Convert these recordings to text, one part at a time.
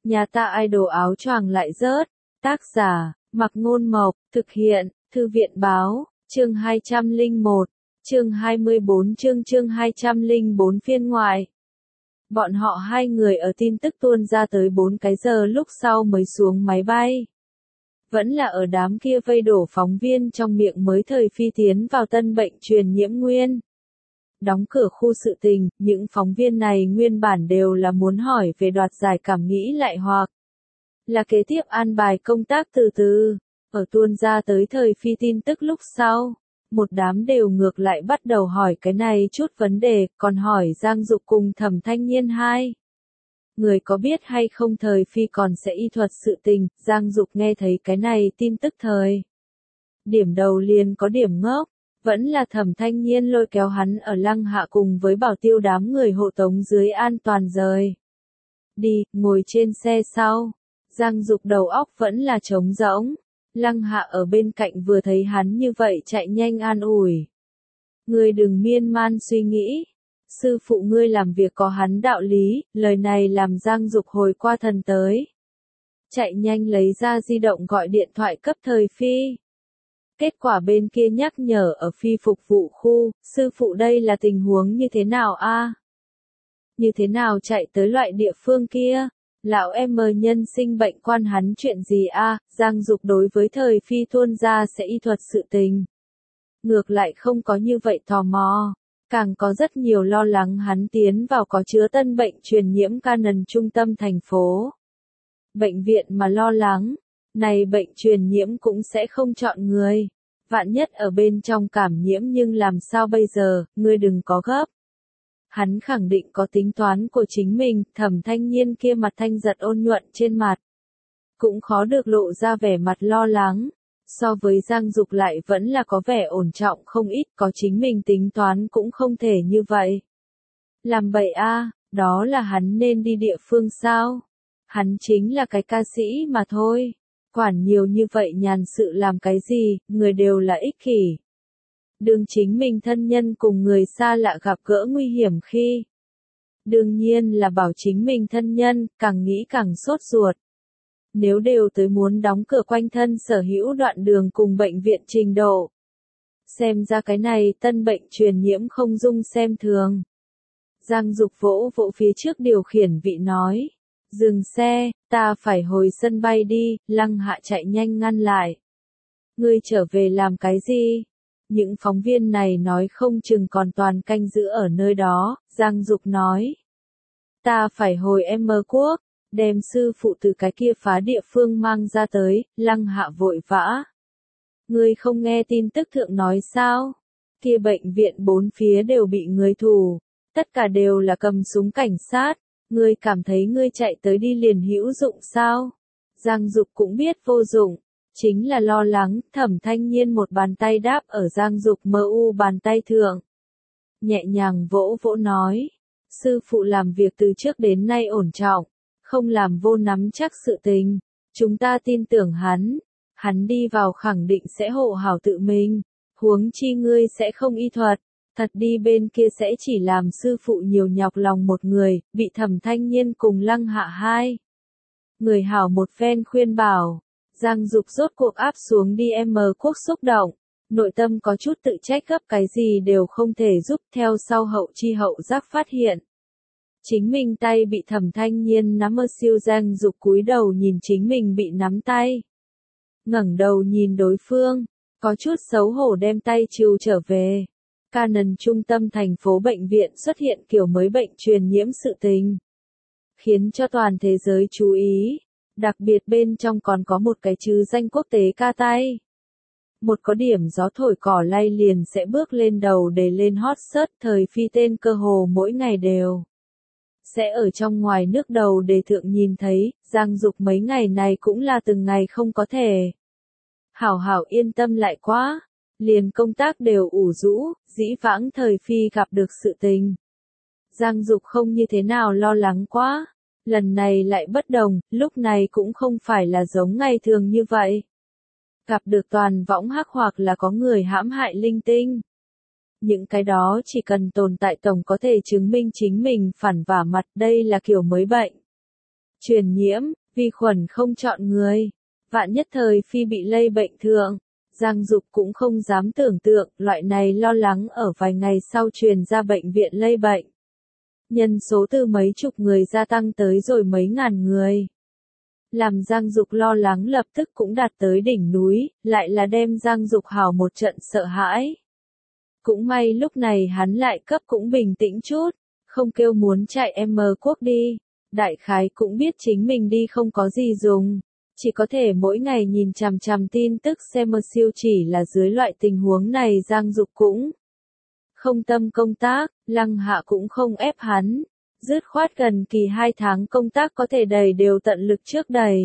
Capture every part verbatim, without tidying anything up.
Nhà ta idol áo choàng lại rớt. Tác giả, Mặc Ngôn Mộc, thực hiện, Thư viện Báo, chương hai trăm lẻ một, chương hai mươi bốn chương chương hai trăm lẻ bốn phiên ngoại. Bọn họ hai người ở tin tức tuôn ra tới bốn cái giờ lúc sau mới xuống máy bay. Vẫn là ở đám kia vây đổ phóng viên trong miệng mới thời phi tiến vào tân bệnh truyền nhiễm nguyên. Đóng cửa khu sự tình, những phóng viên này nguyên bản đều là muốn hỏi về đoạt giải cảm nghĩ lại hoặc là kế tiếp an bài công tác từ từ. Ở tuôn ra tới thời phi tin tức lúc sau, một đám đều ngược lại bắt đầu hỏi cái này chút vấn đề, còn hỏi Giang Dục cùng Thẩm Thanh Nhiên hai. Người có biết hay không thời phi còn sẽ y thuật sự tình, Giang Dục nghe thấy cái này tin tức thời. Điểm đầu liền có điểm ngốc, vẫn là Thẩm Thanh Nhiên lôi kéo hắn ở Lăng Hạ cùng với Bảo Tiêu đám người hộ tống dưới an toàn rời. Đi, ngồi trên xe sau. Giang Dục đầu óc vẫn là trống rỗng. Lăng Hạ ở bên cạnh vừa thấy hắn như vậy chạy nhanh an ủi. Ngươi đừng miên man suy nghĩ. Sư phụ ngươi làm việc có hắn đạo lý, lời này làm Giang Dục hồi qua thần tới. Chạy nhanh lấy ra di động gọi điện thoại cấp thời phi. Kết quả bên kia nhắc nhở ở phi phục vụ khu, sư phụ đây là tình huống như thế nào a? Như thế nào chạy tới loại địa phương kia? Lão em nhân sinh bệnh quan hắn chuyện gì a? Giang Dục đối với thời phi tuôn ra sẽ y thuật sự tình. Ngược lại không có như vậy tò mò, càng có rất nhiều lo lắng hắn tiến vào có chứa tân bệnh truyền nhiễm Canon trung tâm thành phố. Bệnh viện mà lo lắng, này bệnh truyền nhiễm cũng sẽ không chọn người. Vạn nhất ở bên trong cảm nhiễm nhưng làm sao bây giờ, ngươi đừng có gấp. Hắn khẳng định có tính toán của chính mình, Thẩm Thanh Nhiên kia mặt thanh giật ôn nhuận trên mặt. Cũng khó được lộ ra vẻ mặt lo lắng. So với Giang Dục lại vẫn là có vẻ ổn trọng không ít, có chính mình tính toán cũng không thể như vậy. Làm bậy a, đó là hắn nên đi địa phương sao? Hắn chính là cái ca sĩ mà thôi. Quản nhiều như vậy nhàn sự làm cái gì, người đều là ích kỷ. Đương chính mình thân nhân cùng người xa lạ gặp gỡ nguy hiểm khi. Đương nhiên là bảo chính mình thân nhân, càng nghĩ càng sốt ruột. Nếu đều tới muốn đóng cửa quanh thân sở hữu đoạn đường cùng bệnh viện trình độ. Xem ra cái này tân bệnh truyền nhiễm không dung xem thường. Giang Dục vỗ vỗ phía trước điều khiển vị nói. Dừng xe, ta phải hồi sân bay đi, Lăng Hạ chạy nhanh ngăn lại. Ngươi trở về làm cái gì? Những phóng viên này nói không chừng còn toàn canh giữ ở nơi đó, Giang Dục nói. Ta phải hồi M quốc, đem sư phụ từ cái kia phá địa phương mang ra tới, Lăng Hạ vội vã. Ngươi không nghe tin tức thượng nói sao? Kia bệnh viện bốn phía đều bị người thủ, tất cả đều là cầm súng cảnh sát. Ngươi cảm thấy ngươi chạy tới đi liền hữu dụng sao? Giang Dục cũng biết vô dụng, chính là lo lắng. Thẩm Thanh Nhiên một bàn tay đáp ở Giang Dục mờ u bàn tay thượng. Nhẹ nhàng vỗ vỗ nói, sư phụ làm việc từ trước đến nay ổn trọng, không làm vô nắm chắc sự tình. Chúng ta tin tưởng hắn, hắn đi vào khẳng định sẽ hộ hảo tự mình, huống chi ngươi sẽ không y thuật. Thật đi bên kia sẽ chỉ làm sư phụ nhiều nhọc lòng một người, bị Thẩm Thanh Nhiên cùng Lăng Hạ hai. Người hảo một phen khuyên bảo, Giang Dục rốt cuộc áp xuống đi M quốc xúc động, nội tâm có chút tự trách gấp cái gì đều không thể giúp, theo sau hậu chi hậu giác phát hiện. Chính mình tay bị Thẩm Thanh Nhiên nắm ở siêu. Giang Dục cúi đầu nhìn chính mình bị nắm tay. Ngẩng đầu nhìn đối phương, có chút xấu hổ đem tay trừ trở về. Canon trung tâm thành phố bệnh viện xuất hiện kiểu mới bệnh truyền nhiễm sự tình, khiến cho toàn thế giới chú ý, đặc biệt bên trong còn có một cái chứ danh quốc tế ca tay. Một có điểm gió thổi cỏ lay liền sẽ bước lên đầu để lên hot search, thời phi tên cơ hồ mỗi ngày đều sẽ ở trong ngoài nước đầu để thượng nhìn thấy. Giang Dục mấy ngày này cũng là từng ngày không có thể hảo hảo yên tâm lại quá. Liền công tác đều ủ rũ, dĩ vãng thời phi gặp được sự tình. Giang Dục không như thế nào lo lắng quá. Lần này lại bất đồng, lúc này cũng không phải là giống ngày thường như vậy. Gặp được toàn võng hắc hoặc là có người hãm hại linh tinh. Những cái đó chỉ cần tồn tại tổng có thể chứng minh chính mình phản vả mặt, đây là kiểu mới bệnh Truyền nhiễm, vi khuẩn không chọn người. Vạn nhất thời phi bị lây bệnh thượng. Giang Dục cũng không dám tưởng tượng, loại này lo lắng ở vài ngày sau truyền ra bệnh viện lây bệnh. Nhân số từ mấy chục người gia tăng tới rồi mấy ngàn người. Làm Giang Dục lo lắng lập tức cũng đạt tới đỉnh núi, lại là đem Giang Dục hào một trận sợ hãi. Cũng may lúc này hắn lại cấp cũng bình tĩnh chút, không kêu muốn chạy M quốc đi. Đại khái cũng biết chính mình đi không có gì dùng. Chỉ có thể mỗi ngày nhìn chằm chằm tin tức xem mờ siêu chỉ là dưới loại tình huống này Giang Dục cũng không tâm công tác, Lăng Hạ cũng không ép hắn. Dứt khoát gần kỳ hai tháng công tác có thể đầy đều tận lực trước đầy.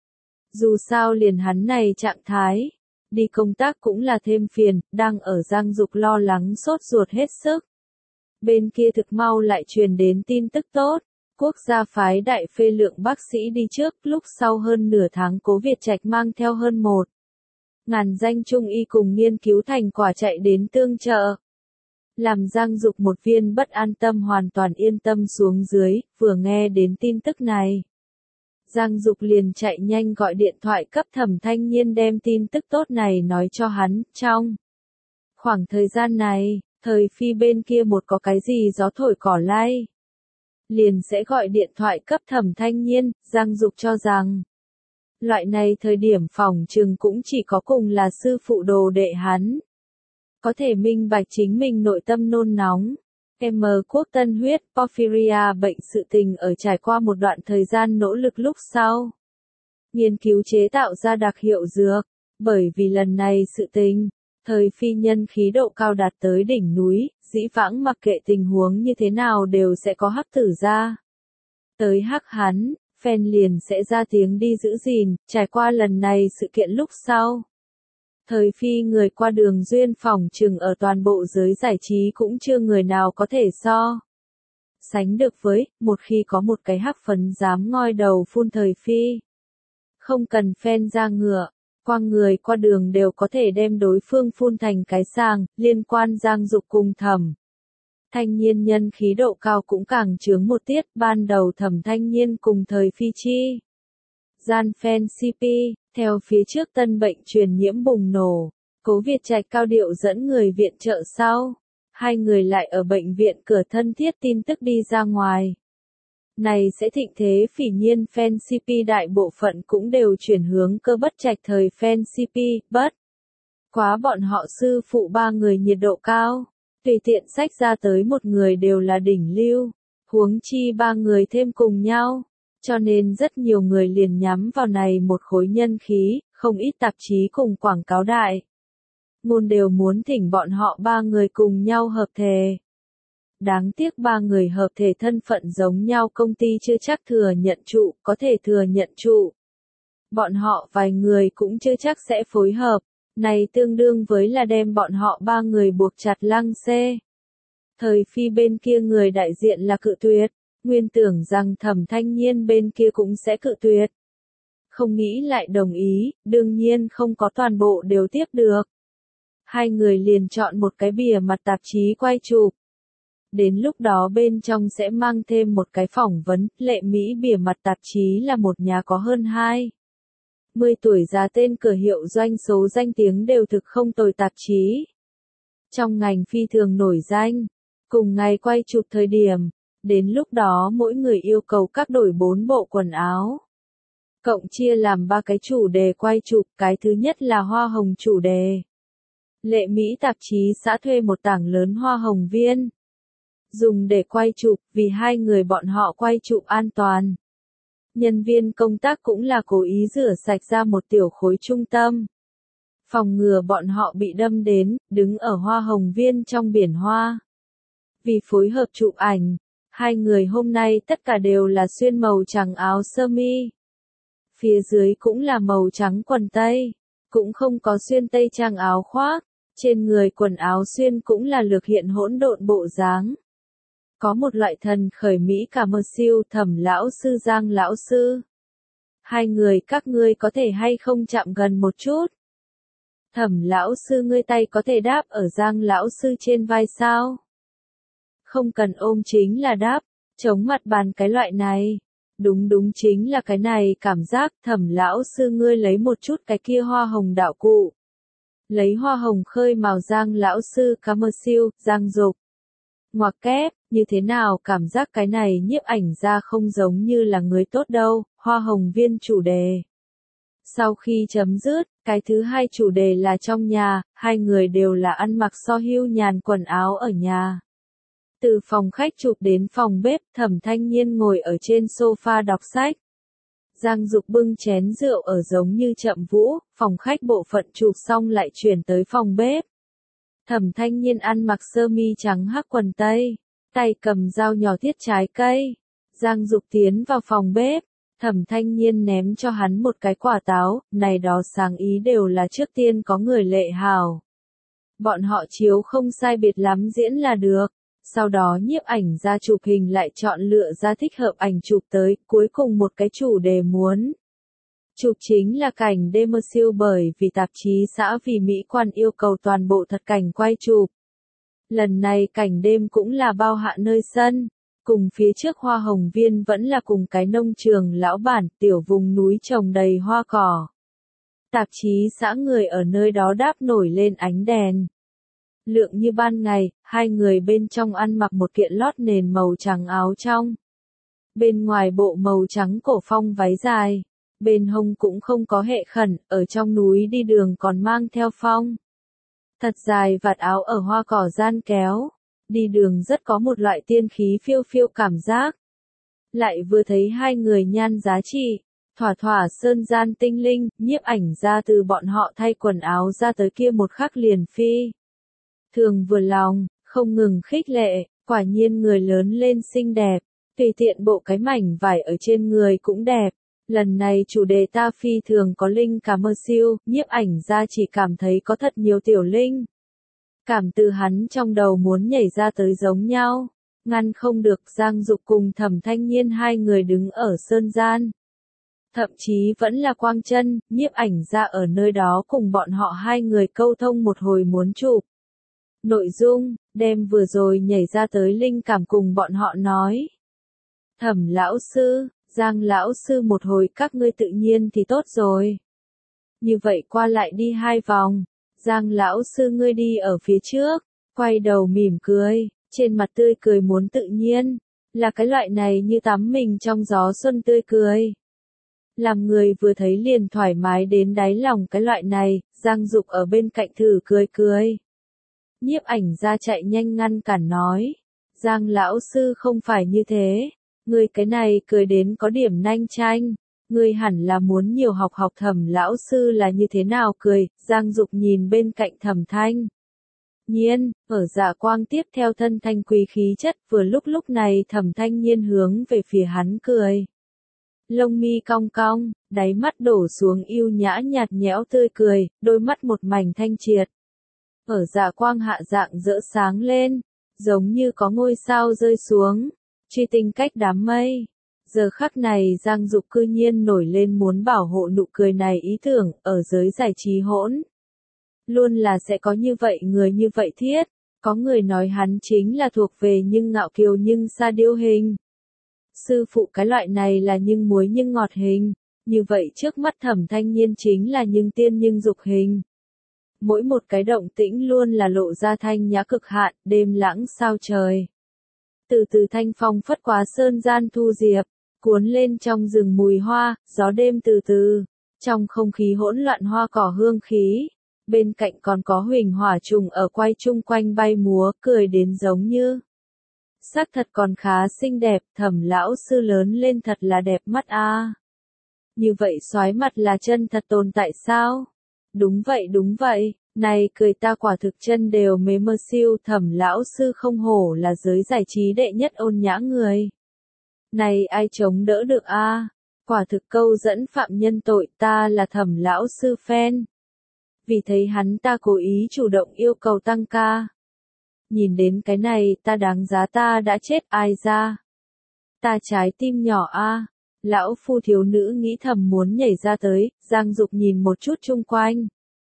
Dù sao liền hắn này trạng thái, đi công tác cũng là thêm phiền, đang ở Giang Dục lo lắng sốt ruột hết sức. Bên kia thực mau lại truyền đến tin tức tốt. Quốc gia phái đại phê lượng bác sĩ đi trước, lúc sau hơn nửa tháng Cố Việt Trạch mang theo hơn một ngàn danh trung y cùng nghiên cứu thành quả chạy đến tương trợ. Làm Giang Dục một viên bất an tâm hoàn toàn yên tâm xuống dưới, vừa nghe đến tin tức này. Giang Dục liền chạy nhanh gọi điện thoại cấp Thẩm Thanh Nhiên đem tin tức tốt này nói cho hắn, trong khoảng thời gian này, thời phi bên kia một có cái gì gió thổi cỏ lay. Liền sẽ gọi điện thoại cấp Thẩm Thanh Nhiên, Giang Dục cho rằng. Loại này thời điểm phòng trừng cũng chỉ có cùng là sư phụ đồ đệ hắn. Có thể minh bạch chính mình nội tâm nôn nóng. M quốc tân huyết, porphyria bệnh sự tình ở trải qua một đoạn thời gian nỗ lực lúc sau. Nghiên cứu chế tạo ra đặc hiệu dược, bởi vì lần này sự tình, thời phi nhân khí độ cao đạt tới đỉnh núi, dĩ vãng mặc kệ tình huống như thế nào đều sẽ có hắc tử ra. Tới hắc hắn, phen liền sẽ ra tiếng đi giữ gìn, trải qua lần này sự kiện lúc sau. Thời phi người qua đường duyên phòng trừng ở toàn bộ giới giải trí cũng chưa người nào có thể so sánh được với, một khi có một cái hắc phấn dám ngoi đầu phun thời phi. Không cần phen ra ngựa, quang người qua đường đều có thể đem đối phương phun thành cái sàng, liên quan Giang Dục cùng Thẩm Thanh Nhiên nhân khí độ cao cũng càng chướng một tiết, ban đầu Thẩm Thanh Nhiên cùng thời phi chi. Gian fan xê pê, theo phía trước tân bệnh truyền nhiễm bùng nổ, Cố Việt Trạch cao điệu dẫn người viện trợ sau. Hai người lại ở bệnh viện cửa thân thiết tin tức đi ra ngoài. Này sẽ thịnh thế phỉ nhiên fan xê pê đại bộ phận cũng đều chuyển hướng Cơ Bất Trạch thời fan xê pê, bất. Quá bọn họ sư phụ ba người nhiệt độ cao, tùy tiện sách ra tới một người đều là đỉnh lưu, huống chi ba người thêm cùng nhau. Cho nên rất nhiều người liền nhắm vào này một khối nhân khí, không ít tạp chí cùng quảng cáo đại. Ngôn đều muốn thỉnh bọn họ ba người cùng nhau hợp thể. Đáng tiếc ba người hợp thể thân phận giống nhau công ty chưa chắc thừa nhận trụ, có thể thừa nhận trụ. Bọn họ vài người cũng chưa chắc sẽ phối hợp, này tương đương với là đem bọn họ ba người buộc chặt lăng xê. Thời phi bên kia người đại diện là cự tuyệt. Nguyên tưởng rằng Thẩm Thanh Nhiên bên kia cũng sẽ cự tuyệt. Không nghĩ lại đồng ý, đương nhiên không có toàn bộ đều tiếp được. Hai người liền chọn một cái bìa mặt tạp chí quay chụp. Đến lúc đó bên trong sẽ mang thêm một cái phỏng vấn, lệ Mỹ bìa mặt tạp chí là một nhà có hơn hai mươi tuổi già tên cửa hiệu doanh số danh tiếng đều thực không tồi tạp chí. Trong ngành phi thường nổi danh, cùng ngày quay chụp thời điểm. Đến lúc đó mỗi người yêu cầu các đổi bốn bộ quần áo. Cộng chia làm ba cái chủ đề quay chụp, cái thứ nhất là hoa hồng chủ đề. Lệ Mỹ tạp chí xã thuê một tảng lớn hoa hồng viên. Dùng để quay chụp, vì hai người bọn họ quay chụp an toàn. Nhân viên công tác cũng là cố ý rửa sạch ra một tiểu khối trung tâm. Phòng ngừa bọn họ bị đâm đến, đứng ở hoa hồng viên trong biển hoa. Vì phối hợp chụp ảnh. Hai người hôm nay tất cả đều là xuyên màu trắng áo sơ mi. Phía dưới cũng là màu trắng quần tây. Cũng không có xuyên tây trang áo khoác. Trên người quần áo xuyên cũng là lược hiện hỗn độn bộ dáng. Có một loại thần khởi Mỹ cả mơ siêu Thẩm lão sư Giang lão sư. Hai người các ngươi có thể hay không chạm gần một chút. Thẩm lão sư ngươi tay có thể đáp ở Giang lão sư trên vai sao? Không cần ôm chính là đáp, chống mặt bàn cái loại này. Đúng đúng chính là cái này cảm giác, Thẩm lão sư ngươi lấy một chút cái kia hoa hồng đạo cụ. Lấy hoa hồng khơi màu Giang lão sư cảm ơn siêu, Giang Dục. Ngoặc kép, như thế nào cảm giác cái này nhiếp ảnh ra không giống như là người tốt đâu, hoa hồng viên chủ đề. Sau khi chấm dứt, cái thứ hai chủ đề là trong nhà, hai người đều là ăn mặc so hưu nhàn quần áo ở nhà. Từ phòng khách chụp đến phòng bếp, Thẩm Thanh Nhiên ngồi ở trên sofa đọc sách. Giang Dục bưng chén rượu ở giống như chậm vũ, phòng khách bộ phận chụp xong lại chuyển tới phòng bếp. Thẩm Thanh Nhiên ăn mặc sơ mi trắng hắc quần tây, tay cầm dao nhỏ thiết trái cây. Giang Dục tiến vào phòng bếp, Thẩm Thanh Nhiên ném cho hắn một cái quả táo, này đó sáng ý đều là trước tiên có người lệ hảo. Bọn họ chiếu không sai biệt lắm diễn là được. Sau đó nhiếp ảnh ra chụp hình lại chọn lựa ra thích hợp ảnh chụp tới, cuối cùng một cái chủ đề muốn. Chụp chính là cảnh đêm siêu bởi vì tạp chí xã Vì Mỹ Quan yêu cầu toàn bộ thật cảnh quay chụp. Lần này cảnh đêm cũng là bao hạ nơi sân, cùng phía trước hoa hồng viên vẫn là cùng cái nông trường lão bản tiểu vùng núi trồng đầy hoa cỏ. Tạp chí xã người ở nơi đó đáp nổi lên ánh đèn. Lượng như ban ngày, hai người bên trong ăn mặc một kiện lót nền màu trắng áo trong. Bên ngoài bộ màu trắng cổ phong váy dài. Bên hông cũng không có hệ khẩn, ở trong núi đi đường còn mang theo phong. Thật dài vạt áo ở hoa cỏ gian kéo. Đi đường rất có một loại tiên khí phiêu phiêu cảm giác. Lại vừa thấy hai người nhan giá trị. Thỏa thỏa sơn gian tinh linh, nhiếp ảnh ra từ bọn họ thay quần áo ra tới kia một khắc liền phi. Thường vừa lòng, không ngừng khích lệ, quả nhiên người lớn lên xinh đẹp, tùy tiện bộ cái mảnh vải ở trên người cũng đẹp. Lần này chủ đề ta phi thường có linh cảm ơn siêu, nhiếp ảnh ra chỉ cảm thấy có thật nhiều tiểu linh. Cảm từ hắn trong đầu muốn nhảy ra tới giống nhau, ngăn không được Giang Dục cùng Thẩm Thanh Nhiên hai người đứng ở sơn gian. Thậm chí vẫn là quang chân, nhiếp ảnh ra ở nơi đó cùng bọn họ hai người câu thông một hồi muốn chụp. Nội dung, đem vừa rồi nhảy ra tới linh cảm cùng bọn họ nói. Thẩm lão sư, Giang lão sư một hồi các ngươi tự nhiên thì tốt rồi. Như vậy qua lại đi hai vòng, Giang lão sư ngươi đi ở phía trước, quay đầu mỉm cười, trên mặt tươi cười muốn tự nhiên, là cái loại này như tắm mình trong gió xuân tươi cười. Làm người vừa thấy liền thoải mái đến đáy lòng cái loại này, Giang Dục ở bên cạnh thử cười cười. Nhiếp ảnh ra chạy nhanh ngăn cản nói, Giang lão sư không phải như thế, ngươi cái này cười đến có điểm nanh chanh, ngươi hẳn là muốn nhiều học học Thẩm lão sư là như thế nào cười. Giang Dục nhìn bên cạnh Thẩm Thanh Nhiên, ở dạ quang tiếp theo thân thanh quý khí chất, vừa lúc lúc này Thẩm Thanh Nhiên hướng về phía hắn cười. Lông mi cong cong, đáy mắt đổ xuống yêu nhã nhạt nhẽo tươi cười, đôi mắt một mảnh thanh triệt. Ở dạ quang hạ dạng rỡ sáng lên, giống như có ngôi sao rơi xuống, truy tinh cách đám mây. Giờ khắc này Giang Dục cư nhiên nổi lên muốn bảo hộ nụ cười này ý tưởng, ở giới giải trí hỗn. Luôn là sẽ có như vậy người như vậy thiết, có người nói hắn chính là thuộc về nhưng ngạo kiều nhưng xa điêu hình. Sư phụ cái loại này là nhưng muối nhưng ngọt hình, như vậy trước mắt Thẩm Thanh Nhiên chính là nhưng tiên nhưng dục hình. Mỗi một cái động tĩnh luôn là lộ ra thanh nhã cực hạn, đêm lãng sao trời. Từ từ thanh phong phất quá sơn gian thu diệp, cuốn lên trong rừng mùi hoa, gió đêm từ từ, trong không khí hỗn loạn hoa cỏ hương khí. Bên cạnh còn có huỳnh hỏa trùng ở quay chung quanh bay múa, cười đến giống như. Sắc thật còn khá xinh đẹp, Thẩm lão sư lớn lên thật là đẹp mắt a. À. Như vậy soái mặt là chân thật tồn tại sao? Đúng vậy đúng vậy, này cười ta quả thực chân đều mê mơ siêu. Thẩm lão sư không hổ là giới giải trí đệ nhất ôn nhã người. Này ai chống đỡ được a? À? Quả thực câu dẫn phạm nhân tội, ta là Thẩm lão sư fan. Vì thấy hắn ta cố ý chủ động yêu cầu tăng ca. Nhìn đến cái này ta đáng giá ta đã chết ai ra. Ta trái tim nhỏ a. À. Lão phu thiếu nữ nghĩ thầm muốn nhảy ra tới, Giang Dục nhìn một chút chung quanh.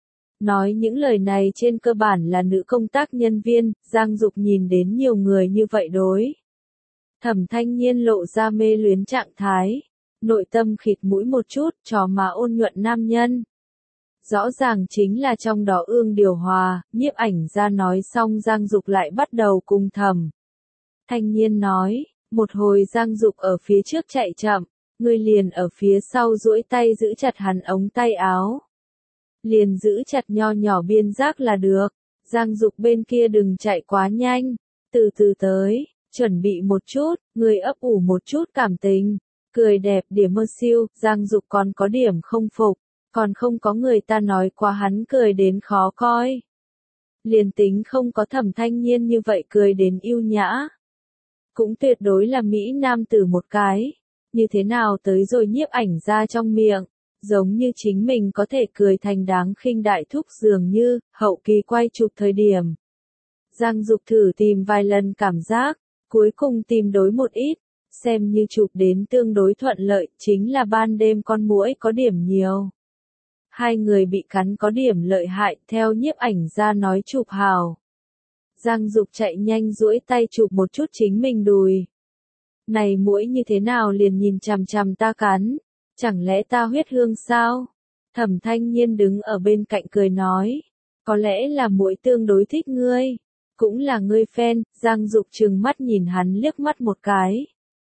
Nói những lời này trên cơ bản là nữ công tác nhân viên, Giang Dục nhìn đến nhiều người như vậy đối. Thẩm Thanh Nhiên lộ ra mê luyến trạng thái, nội tâm khịt mũi một chút, trò mà ôn nhuận nam nhân. Rõ ràng chính là trong đó ương điều hòa, nhiếp ảnh ra nói xong Giang Dục lại bắt đầu cùng Thẩm Thanh Nhiên nói, một hồi Giang Dục ở phía trước chạy chậm, người liền ở phía sau duỗi tay giữ chặt hắn ống tay áo. Liền giữ chặt nho nhỏ biên giác là được, Giang Dục bên kia đừng chạy quá nhanh, từ từ tới, chuẩn bị một chút, người ấp ủ một chút cảm tình, cười đẹp điểm mơ siêu, Giang Dục còn có điểm không phục, còn không có người ta nói quá hắn cười đến khó coi. Liền tính không có Thẩm Thanh Nhiên như vậy cười đến yêu nhã, cũng tuyệt đối là Mỹ nam tử một cái, như thế nào tới rồi nhiếp ảnh ra trong miệng, giống như chính mình có thể cười thành đáng khinh đại thúc dường như, hậu kỳ quay chụp thời điểm. Giang Dục thử tìm vài lần cảm giác, cuối cùng tìm đối một ít, xem như chụp đến tương đối thuận lợi, chính là ban đêm con muỗi có điểm nhiều. Hai người bị cắn có điểm lợi hại, theo nhiếp ảnh ra nói chụp hào. Giang Dục chạy nhanh duỗi tay chụp một chút chính mình đùi. Này muỗi như thế nào liền nhìn chằm chằm ta cắn, chẳng lẽ ta huyết hương sao? Thẩm Thanh Nhiên đứng ở bên cạnh cười nói, có lẽ là muỗi tương đối thích ngươi, cũng là ngươi fan. Giang Dục trừng mắt nhìn hắn liếc mắt một cái.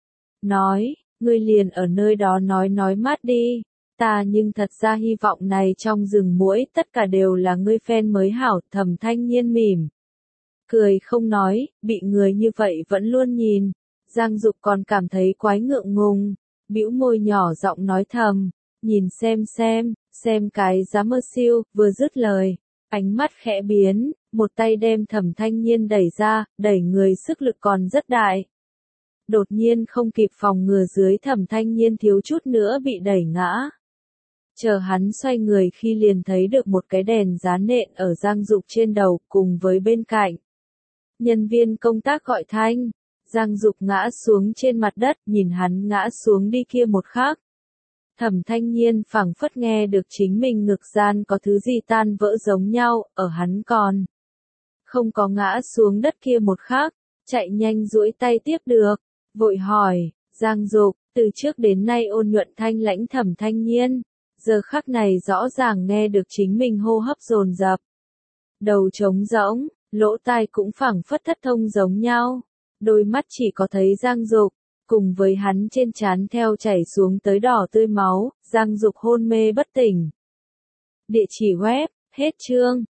Nói, ngươi liền ở nơi đó nói nói mát đi, ta nhưng thật ra hy vọng này trong rừng muỗi tất cả đều là ngươi fan mới hảo. Thẩm Thanh Nhiên mỉm cười không nói, bị người như vậy vẫn luôn nhìn. Giang Dục còn cảm thấy quái ngượng ngùng, bĩu môi nhỏ giọng nói thầm, nhìn xem xem, xem cái giá mơ siêu, vừa dứt lời, ánh mắt khẽ biến, một tay đem Thẩm Thanh Nhiên đẩy ra, đẩy người sức lực còn rất đại. Đột nhiên không kịp phòng ngừa dưới Thẩm Thanh Nhiên thiếu chút nữa bị đẩy ngã. Chờ hắn xoay người khi liền thấy được một cái đèn giá nện ở Giang Dục trên đầu, cùng với bên cạnh. Nhân viên công tác gọi thanh, Giang Dục ngã xuống trên mặt đất, nhìn hắn ngã xuống đi kia một khắc. Thẩm Thanh Nhiên phảng phất nghe được chính mình ngực gian có thứ gì tan vỡ giống nhau, ở hắn còn không có ngã xuống đất kia một khắc, chạy nhanh duỗi tay tiếp được, vội hỏi, Giang Dục, từ trước đến nay ôn nhuận thanh lãnh Thẩm Thanh Nhiên, giờ khắc này rõ ràng nghe được chính mình hô hấp dồn dập, đầu trống rỗng, lỗ tai cũng phảng phất thất thông giống nhau, đôi mắt chỉ có thấy Giang Dục, cùng với hắn trên trán theo chảy xuống tới đỏ tươi máu, Giang Dục hôn mê bất tỉnh. Địa chỉ web, hết chương.